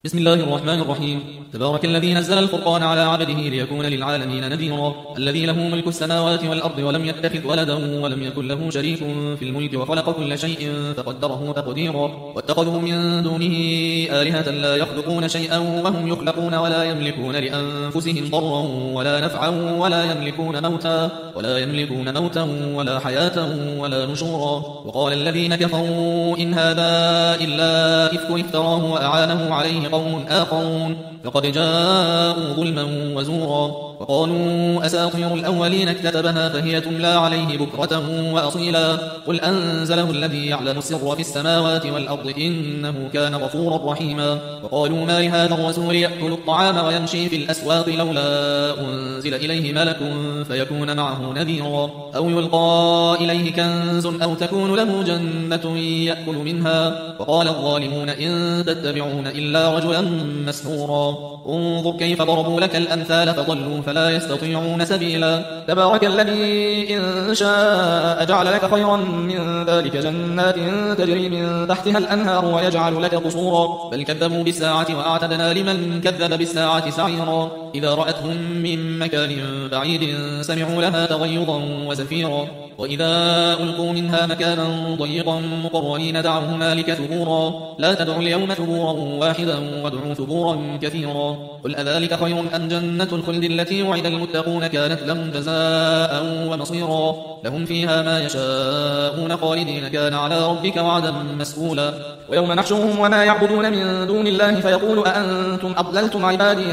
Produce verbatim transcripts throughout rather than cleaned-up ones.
بسم الله الرحمن الرحيم. تبارك الذي نزل الفرقان على عبده ليكون للعالمين نذيرا، الذي له ملك السماوات والأرض ولم يتخذ ولدا ولم يكن له شريك في الملك وخلق كل شيء فقدره تقديرا، واتخذوا من دونه آلهة لا يخلقون شيئا وهم يخلقون ولا يملكون لأنفسهم ضرا ولا نفعا ولا يملكون موتا ولا يملكون موتا ولا حياة ولا نشورا. وقال الذين كفروا إن هذا إلا إفك افتراه وأعانه عليه قوم آخرون فقد جاءوا ظلما وزورا. وقالوا أساطير الأولين اكتتبها فهي تملى عليه بكرة وأصيلا. قل أنزله الذي يعلم السر في السماوات والأرض إنه كان غفورا رحيما. وقالوا ما لهذا الرسول يأكل الطعام ويمشي في الأسواق لولا أنزل إليه ملك فيكون معه نذيرا، أو يلقى إليه كنز أو تكون له جنة يأكل منها. وقال الظالمون إن تتبعون إلا رجلا مسحورا. انظر كيف ضربوا لك الأمثال فضلوا فلا يستطيعون سبيلا. تبارك الذي إن شاء جعل لك خيرا من ذلك جنات تجري من تحتها الأنهار ويجعل لك قصورا، بل كذبوا بالساعة وأعتدنا لمن كذب بالساعة سعيرا. إذا رأتهم من مكان بعيد سمعوا لها تغيظا وزفيرا، وإذا ألقوا منها مكانا ضيقا مقرنين دعوا هنالك ثبورا. لا تدعوا اليوم ثبورا واحدا وادعوا ثبورا كثيرا. قل أذلك خير أم جنة الخلد التي وعد المتقون كانت لهم جزاء ومصيرا، لهم فيها ما يشاءون خالدين كان على ربك وعدا مسئولا. ويوم نحشرهم وما يعبدون من دون الله فيقول أأنتم أضللتم عبادي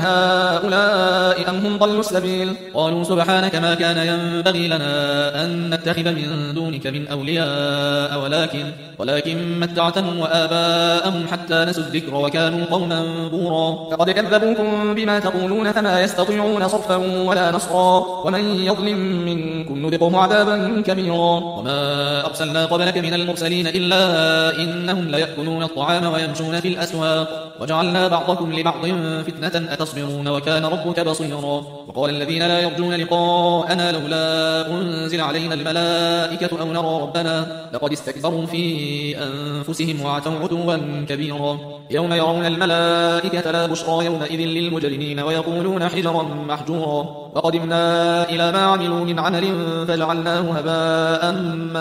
هؤلاء أم هم ضلوا السبيل. قالوا سبحانك ما كان ينبغي لنا أن نتخذ من دونك من أولياء ولكن ولكن متعتهم وآباءهم حتى نسوا الذكر وكانوا قوما بورا. فقد كذبوكم بما تقولون فما يستطيعون صرفا ولا نصرا، ومن يظلم منكم نذقه عذابا كبيرا. وما أرسلنا قبلك من المرسلين إلا إنهم ليأكلون الطعام ويمشون في الأسواق وجعلنا بعضكم لبعض فتنة أتصبرون وكان ربك بصيرا. وقال الذين لا يرجون لقاءنا لولا أنزل علينا الملائكة أو نرى ربنا لقد استكبروا في أنفسهم وعتوا عتوا كبيرا. يوم يرون الملائكة لا بشرى يومئذ للمجرمين ويقولون حجرا محجورا. وقدمنا إلى ما عملوا من عمل فجعلناه هباء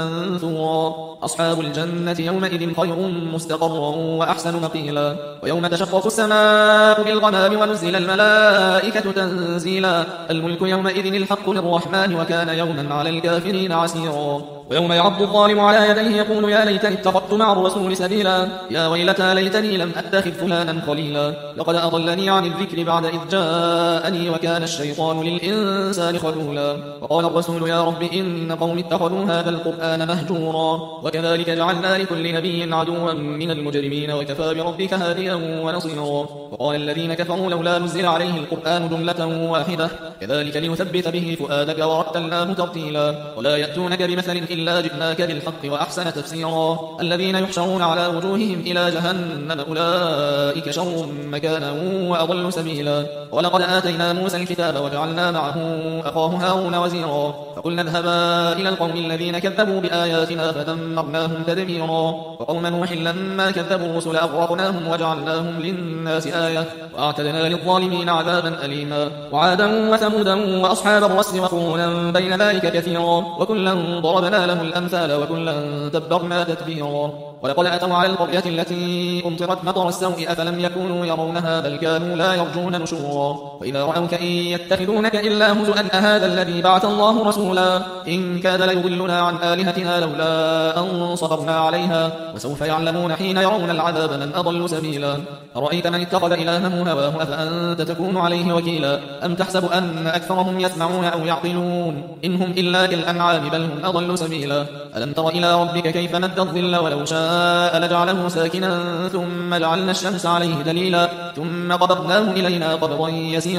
منثورا. أصحاب الجنة يومئذ خير مستقرا وأحسن مقيلا. ويوم تشقق السماء بالغمام ونزل الملائكة تنزيلا. الملك يومئذ الحق للرحمن وكان يوما على الكافرين عسيرا. ويوم يعض الظالم على يديه يقول يا ليتني اتخذت مع الرسول سبيلا، يا ويلتى ليتني لم أتخذ فلانا خليلا، لقد أضلني عن الذكر بعد إذ جاءني وكان الشيطان للإنسان خذولا. وقال الرسول يا رب إن قوم اتخذوا هذا القرآن مهجورا. وكذلك جعلنا لكل نبي عدوا من المجرمين وكفى بربك هاديا ونصيرا. وقال الذين كفروا لولا نزل عليه القرآن جملة واحدة كذلك ليثبت به فؤادك ورتلناه ترتيلا. ولا يأتونك بمثل إلا جئناك بالحق وأحسن تفسيرا. الذين يحشرون على وجوههم إلى جهنم أولئك شر مكانا وأضل سبيلا. ولقد آتينا موسى الكتاب وجعلنا معه أخاه هارون وزيرا. فقلنا اذهبا إلى القوم الذين كذبوا بآياتنا فدمرناهم تدميرا. وقوم نوح لما كذبوا الرسل أغرقناهم وجعلناهم للناس آية وأعتدنا للظالمين عذابا أليما. وعادا وثمودا وأصحاب الرس وقرونا بين ذلك كثيرا وكلا ضربنا له الأمثال وكلا تبرنا تتبيرا. ولقد أتوا على القرية التي أمطرت مطر السوء أفلم يكونوا يرونها بل كانوا لا يرجون نشورا. وإذا رأوك إن يتخذونك إلا هزؤا أهذا الذي بعث الله رسولا إن كاد ليضلنا عن آلهتنا لولا أن صبرنا عليها وسوف يعلمون حين يرون العذاب من أضل سبيلا. أرأيت من اتخذ إلهه هواه أفأنت تكون عليه وكيلا أم تحسب أن أكثرهم يسمعون أو يعقلون إن هم إلا كالأنعام بل هم أضل سبيلا. ألم تر إلى ربك كيف مد الظل ولو شاء لجعله ساكنا ثم جعلنا الشمس عليه دليلا ثم قبضناه إلينا قبضا يسيرا.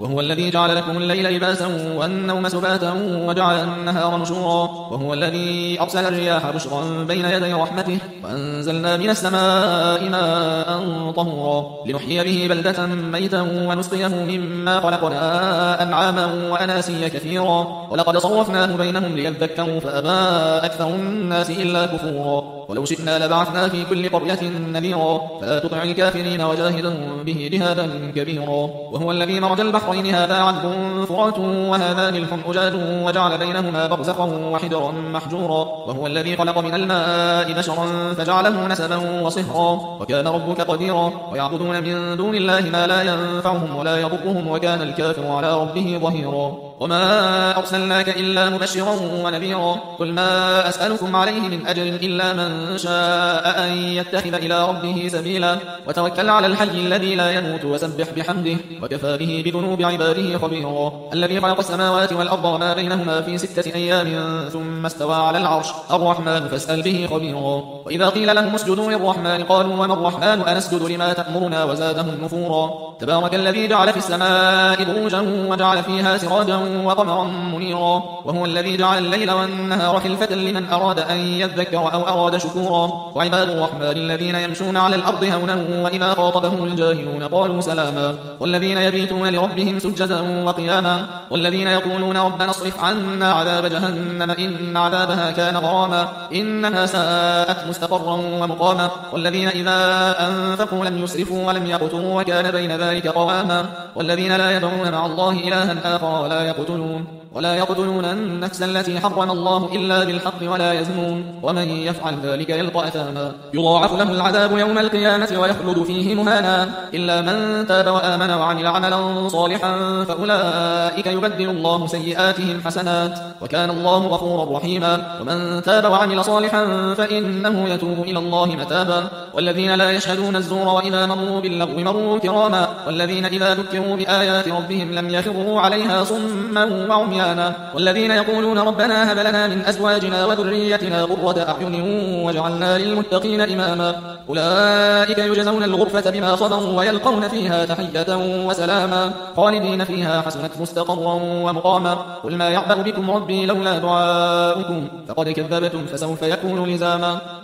وهو الذي جعل لكم الليل لباسا والنوم سباتا وجعل النهار نشورا وهو الذي أرسل الرياح بشرا بين يدي رحمته وأنزلنا من السماء ماء طهورا لنحيي به بلدة ميتا ونسقيه مما خلقنا أنعاما وأناسيا كثيرا ولقد صرفناه بينهم ليذكروا فأبى أكثر الناس إلا كفورا ولو شئنا لبعثنا في كل قرية نذيرا فلا تطع الكافرين وجاهدهم به جهادا كبيرا وهو الذي مرج البحرين هذا عذب فرات وهذا ملح أجاج وجعل بينهما برزخا وحجرا محجورا وهو الذي خلق من الماء بشرا فجعله نسبا وصهرا وكان ربك قديرا ويعبدون من دون الله ما لا ينفعهم ولا يضرهم وكان الكافر على ربه ظهيرا وما أرسلناك إلا مبشرا ونذيرا قل ما أسألكم عليه من أجر إلا من شاء أن يتخذ إلى ربه سبيلا وتوكل على الحي الذي لا يموت وسبح بحمده وكفى به بذنوب عباده خبيرا الذي خلق السماوات والأرض وما بينهما في ستة أيام ثم استوى على العرش الرحمن فاسأل به خبيرا وإذا قيل لهم اسجدوا للرحمن قالوا وما الرحمن أنسجد لما تأمرنا وزادهم نفورا تبارك الذي جعل في السماء بروجا وجعل فيها سراجا وقمرا منيرا وهو الذي جعل الليل والنهار خلفة لمن أراد أن يذكر أو أراد شكورا وعباد الرحمن الذين يمشون على الأرض هونا وإذا خاطبهم الجاهلون قالوا سلاما والذين يبيتون لربهم سجدا وقياما والذين يقولون ربنا اصرف عنا عذاب جهنم إن عذابها كان غراما إنها ساءت مستقرا ومقاما والذين إذا أنفقوا لم يسرفوا ولم يقتروا وكان بين ذلك قواما والذين لا يدعون مع الله إلها آخر ولا يقتلون ولا يقتلون النفس التي حرم الله إلا بالحق ولا يزنون ومن يفعل ذلك يلقى أثاما يضاعف له العذاب يوم القيامة ويخلد فيه مهانا إلا من تاب وآمن وعمل عملا صالحا فأولئك يبدل الله سيئاتهم حسنات وكان الله غفورا رحيما ومن تاب وعمل صالحا فإنه يتوب إلى الله متابا والذين لا يشهدون الزور وإذا مروا باللغو مروا كراما والذين إذا ذكروا بآيات ربهم لم يخروا عليها صما وعميانا والذين يقولون ربنا هب لنا من أزواجنا وذريتنا قرة أعين واجعلنا للمتقين إماما أولئك يجزون الغرفة بما صبروا ويلقون فيها تحية وسلاما خالدين فيها حسنت مستقرا ومقاما قل ما يعبأ بكم ربي لولا دعاؤكم فقد كذبتم فسوف يكون لزاما